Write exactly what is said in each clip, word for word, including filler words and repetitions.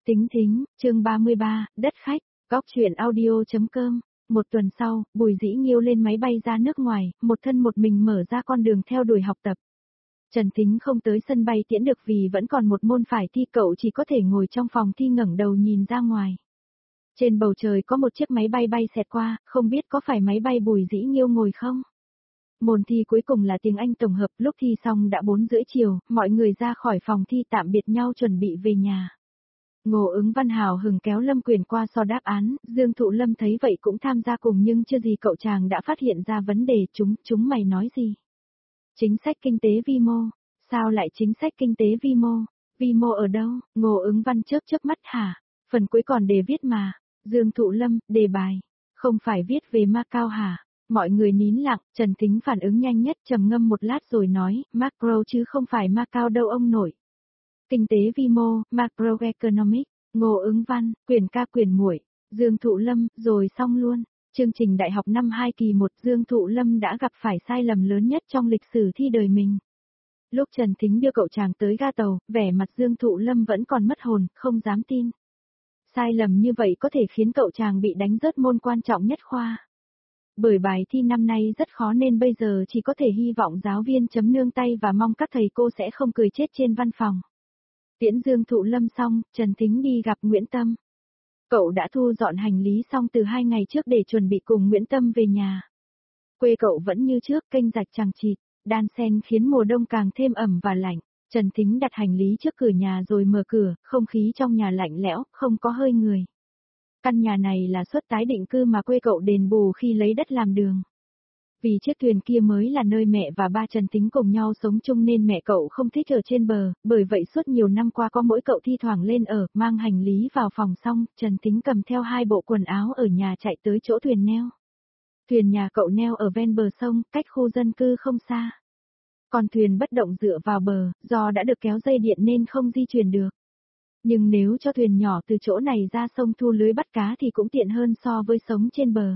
Tính thính, chương ba mươi ba, đất khách, góc truyện audio.com. Một tuần sau, Bùi Dĩ Nghiêu lên máy bay ra nước ngoài, một thân một mình mở ra con đường theo đuổi học tập. Trần Thính không tới sân bay tiễn được vì vẫn còn một môn phải thi, cậu chỉ có thể ngồi trong phòng thi ngẩng đầu nhìn ra ngoài. Trên bầu trời có một chiếc máy bay bay xẹt qua, không biết có phải máy bay Bùi Dĩ Nghiêu ngồi không? Môn thi cuối cùng là tiếng Anh tổng hợp, lúc thi xong đã bốn rưỡi chiều, mọi người ra khỏi phòng thi tạm biệt nhau chuẩn bị về nhà. Ngô Ứng Văn hào hừng kéo Lâm Quyền qua so đáp án, Dương Thụ Lâm thấy vậy cũng tham gia cùng nhưng chưa gì cậu chàng đã phát hiện ra vấn đề. Chúng, chúng mày nói gì? Chính sách kinh tế vi mô. Sao lại chính sách kinh tế vi mô? Vi mô ở đâu? Ngô Ứng Văn chớp chớp mắt hả? Phần cuối còn đề viết mà. Dương Thụ Lâm, đề bài. Không phải viết về Macau hả? Mọi người nín lặng, Trần Thính phản ứng nhanh nhất, trầm ngâm một lát rồi nói, macro chứ không phải Macau đâu ông nội. Kinh tế vi mô, macroeconomic, Ngô Ứng Văn, quyền ca quyền muội, Dương Thụ Lâm, rồi xong luôn. Chương trình đại học năm hai kỳ một, Dương Thụ Lâm đã gặp phải sai lầm lớn nhất trong lịch sử thi đời mình. Lúc Trần Thính đưa cậu chàng tới ga tàu, vẻ mặt Dương Thụ Lâm vẫn còn mất hồn, không dám tin. Sai lầm như vậy có thể khiến cậu chàng bị đánh rớt môn quan trọng nhất khoa. Bởi bài thi năm nay rất khó nên bây giờ chỉ có thể hy vọng giáo viên chấm nương tay và mong các thầy cô sẽ không cười chết trên văn phòng. Tiễn Dương Thụ Lâm xong, Trần Thính đi gặp Nguyễn Tâm. Cậu đã thu dọn hành lý xong từ hai ngày trước để chuẩn bị cùng Nguyễn Tâm về nhà. Quê cậu vẫn như trước, kênh rạch chằng chịt, đan xen khiến mùa đông càng thêm ẩm và lạnh. Trần Thính đặt hành lý trước cửa nhà rồi mở cửa, không khí trong nhà lạnh lẽo, không có hơi người. Căn nhà này là suất tái định cư mà quê cậu đền bù khi lấy đất làm đường. Vì chiếc thuyền kia mới là nơi mẹ và ba Trần Thính cùng nhau sống chung nên mẹ cậu không thích ở trên bờ, bởi vậy suốt nhiều năm qua có mỗi cậu thi thoảng lên ở, mang hành lý vào phòng xong, Trần Thính cầm theo hai bộ quần áo ở nhà chạy tới chỗ thuyền neo. Thuyền nhà cậu neo ở ven bờ sông, cách khu dân cư không xa. Còn thuyền bất động dựa vào bờ, do đã được kéo dây điện nên không di chuyển được. Nhưng nếu cho thuyền nhỏ từ chỗ này ra sông thu lưới bắt cá thì cũng tiện hơn so với sống trên bờ.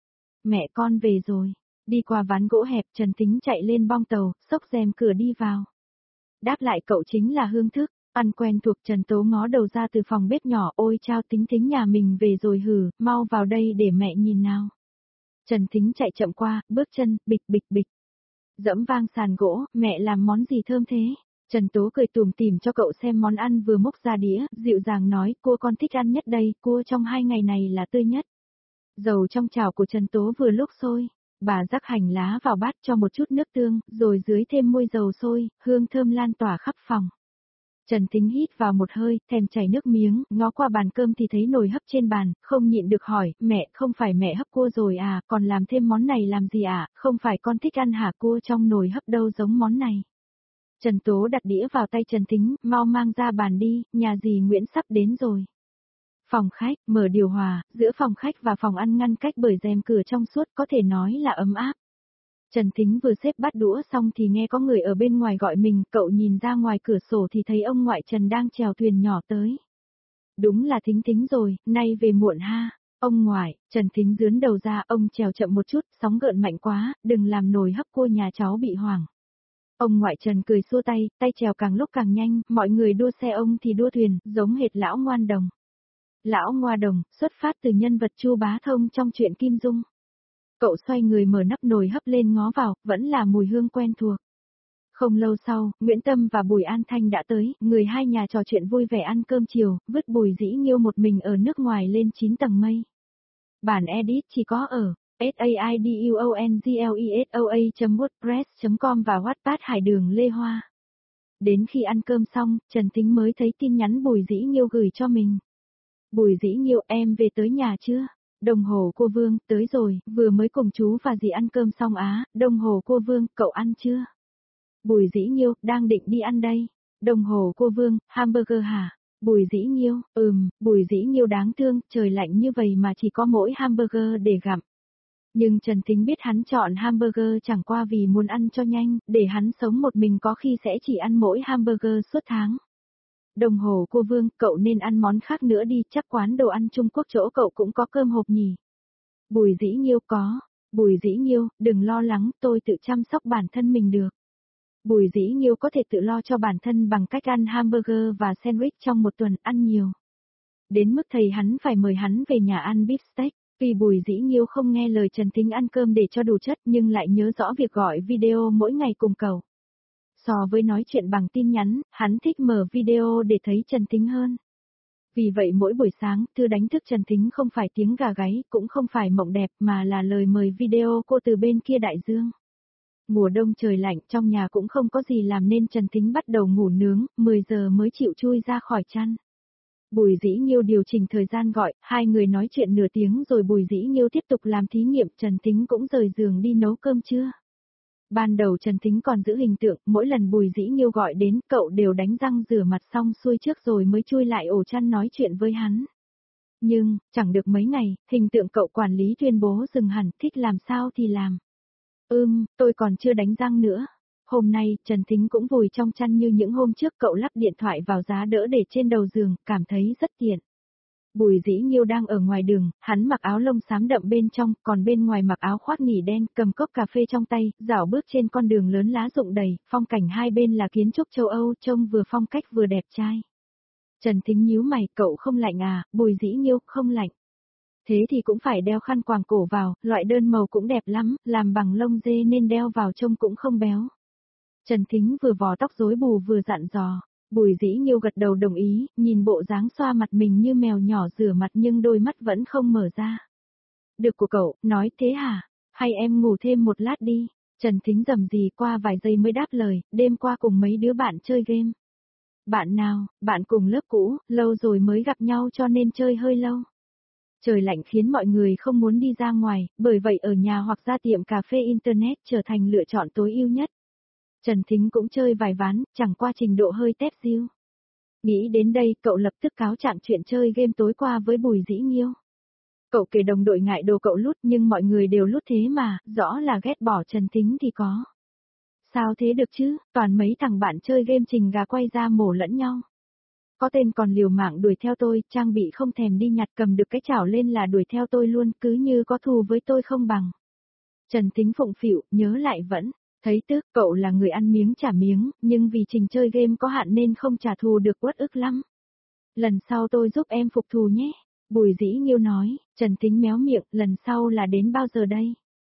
Mẹ con về rồi. Đi qua ván gỗ hẹp, Trần Thính chạy lên bong tàu, xốc rèm cửa đi vào. Đáp lại cậu chính là Hương Thức, ăn quen thuộc. Trần Tố ngó đầu ra từ phòng bếp nhỏ, ôi chao, Thính Thính nhà mình về rồi hử, mau vào đây để mẹ nhìn nào. Trần Thính chạy chậm qua, bước chân, bịch bịch bịch. Dẫm vang sàn gỗ, mẹ làm món gì thơm thế? Trần Tố cười tủm tỉm cho cậu xem món ăn vừa múc ra đĩa, dịu dàng nói, cua con thích ăn nhất đây, cua trong hai ngày này là tươi nhất. Dầu trong chảo của Trần Tố vừa lúc sôi. Bà rắc hành lá vào bát cho một chút nước tương, rồi dưới thêm muôi dầu sôi, hương thơm lan tỏa khắp phòng. Trần Thính hít vào một hơi, thèm chảy nước miếng, ngó qua bàn cơm thì thấy nồi hấp trên bàn, không nhịn được hỏi, mẹ, không phải mẹ hấp cua rồi à, còn làm thêm món này làm gì à, không phải con thích ăn hả, cua trong nồi hấp đâu giống món này. Trần Tố đặt đĩa vào tay Trần Thính, mau mang ra bàn đi, nhà dì Nguyễn sắp đến rồi. Phòng khách, mở điều hòa, giữa phòng khách và phòng ăn ngăn cách bởi rèm cửa trong suốt, có thể nói là ấm áp. Trần Thính vừa xếp bát đũa xong thì nghe có người ở bên ngoài gọi mình, cậu nhìn ra ngoài cửa sổ thì thấy ông ngoại Trần đang chèo thuyền nhỏ tới. Đúng là Thính Thính rồi, nay về muộn ha. Ông ngoại, Trần Thính dướn đầu ra, ông chèo chậm một chút, sóng gợn mạnh quá, đừng làm nồi hấp cua nhà cháu bị hoảng. Ông ngoại Trần cười xua tay, tay chèo càng lúc càng nhanh, mọi người đua xe ông thì đua thuyền, giống hệt lão Ngoan Đồng. Lão Ngoa Đồng, xuất phát từ nhân vật Chu Bá Thông trong truyện Kim Dung. Cậu xoay người mở nắp nồi hấp lên ngó vào, vẫn là mùi hương quen thuộc. Không lâu sau, Nguyễn Tâm và Bùi An Thanh đã tới, người hai nhà trò chuyện vui vẻ ăn cơm chiều, vứt Bùi Dĩ Nghiêu một mình ở nước ngoài lên chín tầng mây. Bản edit chỉ có ở saidunglesoa chấm com và Wattpad Hải Đường Lê Hoa. Đến khi ăn cơm xong, Trần Thính mới thấy tin nhắn Bùi Dĩ Nghiêu gửi cho mình. Bùi Dĩ Nghiêu, em về tới nhà chưa? Đồng hồ cô Vương, tới rồi, vừa mới cùng chú và dì ăn cơm xong á. Đồng hồ cô Vương, cậu ăn chưa? Bùi Dĩ Nghiêu, đang định đi ăn đây. Đồng hồ cô Vương, hamburger hả? Bùi Dĩ Nghiêu, ừm, Bùi Dĩ Nghiêu đáng thương, trời lạnh như vậy mà chỉ có mỗi hamburger để gặm. Nhưng Trần Thính biết hắn chọn hamburger chẳng qua vì muốn ăn cho nhanh, để hắn sống một mình có khi sẽ chỉ ăn mỗi hamburger suốt tháng. Đồng hồ cô Vương, cậu nên ăn món khác nữa đi, chắc quán đồ ăn Trung Quốc chỗ cậu cũng có cơm hộp nhỉ. Bùi Dĩ Nghiêu, có. Bùi Dĩ Nghiêu, đừng lo lắng, tôi tự chăm sóc bản thân mình được. Bùi Dĩ Nghiêu có thể tự lo cho bản thân bằng cách ăn hamburger và sandwich trong một tuần, ăn nhiều. Đến mức thầy hắn phải mời hắn về nhà ăn beef steak. Vì Bùi Dĩ Nghiêu không nghe lời Trần Thính ăn cơm để cho đủ chất nhưng lại nhớ rõ việc gọi video mỗi ngày cùng cậu. So với nói chuyện bằng tin nhắn, hắn thích mở video để thấy Trần Thính hơn. Vì vậy mỗi buổi sáng, Thư đánh thức Trần Thính không phải tiếng gà gáy, cũng không phải mộng đẹp mà là lời mời video cô từ bên kia đại dương. Mùa đông trời lạnh, trong nhà cũng không có gì làm nên Trần Thính bắt đầu ngủ nướng, mười giờ mới chịu chui ra khỏi chăn. Bùi Dĩ Nghiêu điều chỉnh thời gian gọi, hai người nói chuyện nửa tiếng rồi Bùi Dĩ Nghiêu tiếp tục làm thí nghiệm, Trần Thính cũng rời giường đi nấu cơm trưa. Ban đầu Trần Thính còn giữ hình tượng, mỗi lần Bùi Dĩ Nghiêu gọi đến, cậu đều đánh răng rửa mặt xong xuôi trước rồi mới chui lại ổ chăn nói chuyện với hắn. Nhưng, chẳng được mấy ngày, hình tượng cậu quản lý tuyên bố dừng hẳn, thích làm sao thì làm. Ừm, tôi còn chưa đánh răng nữa. Hôm nay, Trần Thính cũng vùi trong chăn như những hôm trước, cậu lắp điện thoại vào giá đỡ để trên đầu giường, cảm thấy rất tiện. Bùi Dĩ Nghiêu đang ở ngoài đường, hắn mặc áo lông xám đậm bên trong, còn bên ngoài mặc áo khoác nỉ đen, cầm cốc cà phê trong tay, dạo bước trên con đường lớn lá rụng đầy, phong cảnh hai bên là kiến trúc châu Âu, trông vừa phong cách vừa đẹp trai. Trần Thính nhíu mày, cậu không lạnh à? Bùi Dĩ Nghiêu, không lạnh. Thế thì cũng phải đeo khăn quàng cổ vào, loại đơn màu cũng đẹp lắm, làm bằng lông dê nên đeo vào trông cũng không béo. Trần Thính vừa vò tóc rối bù vừa dặn dò. Bùi Dĩ Nghiêu gật đầu đồng ý, nhìn bộ dáng xoa mặt mình như mèo nhỏ rửa mặt nhưng đôi mắt vẫn không mở ra. Được của cậu, nói thế hả? Hay em ngủ thêm một lát đi? Trần Thính rầm rì qua vài giây mới đáp lời, đêm qua cùng mấy đứa bạn chơi game. Bạn nào? Bạn cùng lớp cũ, lâu rồi mới gặp nhau cho nên chơi hơi lâu. Trời lạnh khiến mọi người không muốn đi ra ngoài, bởi vậy ở nhà hoặc ra tiệm cà phê Internet trở thành lựa chọn tối ưu nhất. Trần Thính cũng chơi vài ván, chẳng qua trình độ hơi tép diêu. Nghĩ đến đây, cậu lập tức cáo trạng chuyện chơi game tối qua với Bùi Dĩ Nghiêu. Cậu kể đồng đội ngại đồ cậu lút nhưng mọi người đều lút thế mà, rõ là ghét bỏ Trần Thính thì có. Sao thế được chứ, toàn mấy thằng bạn chơi game trình gà quay ra mổ lẫn nhau. Có tên còn liều mạng đuổi theo tôi, trang bị không thèm đi nhặt, cầm được cái chảo lên là đuổi theo tôi luôn, cứ như có thù với tôi không bằng. Trần Thính phụng phịu, nhớ lại vẫn. Thấy tức, cậu là người ăn miếng trả miếng, nhưng vì trình chơi game có hạn nên không trả thù được, uất ức lắm. Lần sau tôi giúp em phục thù nhé. Bùi Dĩ Nghiêu nói. Trần Thính méo miệng, lần sau là đến bao giờ đây?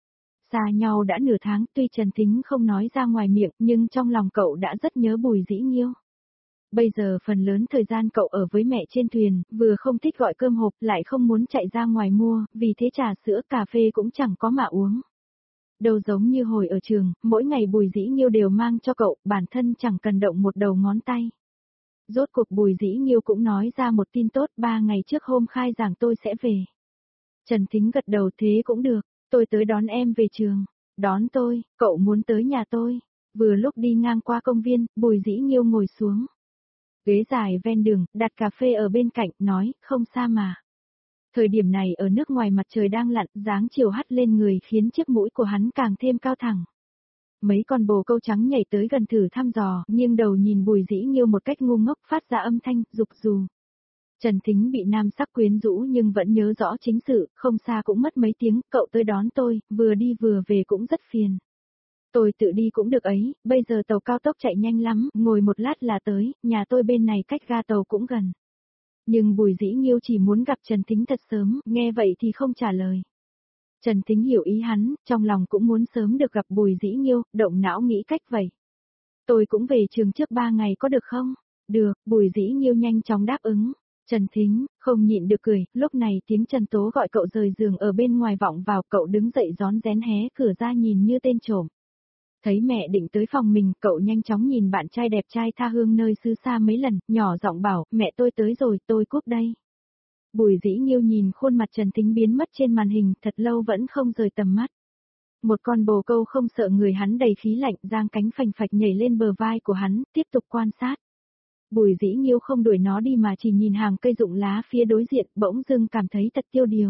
Xa nhau đã nửa tháng, tuy Trần Thính không nói ra ngoài miệng, nhưng trong lòng cậu đã rất nhớ Bùi Dĩ Nghiêu. Bây giờ phần lớn thời gian cậu ở với mẹ trên thuyền, vừa không thích gọi cơm hộp, lại không muốn chạy ra ngoài mua, vì thế trà sữa cà phê cũng chẳng có mà uống. Đâu giống như hồi ở trường, mỗi ngày Bùi Dĩ Nghiêu đều mang cho cậu, bản thân chẳng cần động một đầu ngón tay. Rốt cuộc Bùi Dĩ Nghiêu cũng nói ra một tin tốt, ba ngày trước hôm khai giảng tôi sẽ về. Trần Thính gật đầu, thế cũng được, tôi tới đón em về trường. Đón tôi, cậu muốn tới nhà tôi. Vừa lúc đi ngang qua công viên, Bùi Dĩ Nghiêu ngồi xuống. Ghế dài ven đường, đặt cà phê ở bên cạnh, nói, không xa mà. Thời điểm này ở nước ngoài mặt trời đang lặn, dáng chiều hắt lên người khiến chiếc mũi của hắn càng thêm cao thẳng. Mấy con bồ câu trắng nhảy tới gần thử thăm dò, nghiêng đầu nhìn Bùi Dĩ Nghiêu một cách ngu ngốc, phát ra âm thanh, rục rù. Trần Thính bị nam sắc quyến rũ nhưng vẫn nhớ rõ chính sự, không xa cũng mất mấy tiếng, cậu tới đón tôi, vừa đi vừa về cũng rất phiền. Tôi tự đi cũng được ấy, bây giờ tàu cao tốc chạy nhanh lắm, ngồi một lát là tới, nhà tôi bên này cách ga tàu cũng gần. Nhưng Bùi Dĩ Nghiêu chỉ muốn gặp Trần Thính thật sớm, nghe vậy thì không trả lời. Trần Thính hiểu ý hắn, trong lòng cũng muốn sớm được gặp Bùi Dĩ Nghiêu, động não nghĩ cách vậy. Tôi cũng về trường trước ba ngày có được không? Được, Bùi Dĩ Nghiêu nhanh chóng đáp ứng. Trần Thính, không nhịn được cười, lúc này tiếng Trần Tố gọi cậu rời giường ở bên ngoài vọng vào, cậu đứng dậy rón rén hé cửa ra nhìn như tên trộm. Thấy mẹ định tới phòng mình, cậu nhanh chóng nhìn bạn trai đẹp trai tha hương nơi xứ xa mấy lần, nhỏ giọng bảo, mẹ tôi tới rồi, tôi cúp đây. Bùi Dĩ Nghiêu nhìn khuôn mặt Trần Thính biến mất trên màn hình, thật lâu vẫn không rời tầm mắt. Một con bồ câu không sợ người hắn đầy khí lạnh, giang cánh phành phạch nhảy lên bờ vai của hắn, tiếp tục quan sát. Bùi Dĩ Nghiêu không đuổi nó đi mà chỉ nhìn hàng cây rụng lá phía đối diện, bỗng dưng cảm thấy thật tiêu điều.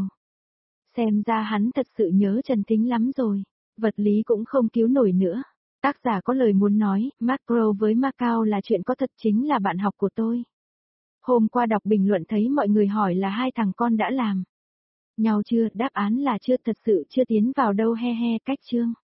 Xem ra hắn thật sự nhớ Trần Thính lắm rồi. Vật lý cũng không cứu nổi nữa. Tác giả có lời muốn nói, Macro với Macau là chuyện có thật, chính là bạn học của tôi. Hôm qua đọc bình luận thấy mọi người hỏi là hai thằng con đã làm nhau chưa, đáp án là chưa, thật sự chưa tiến vào đâu, he he, cách chương.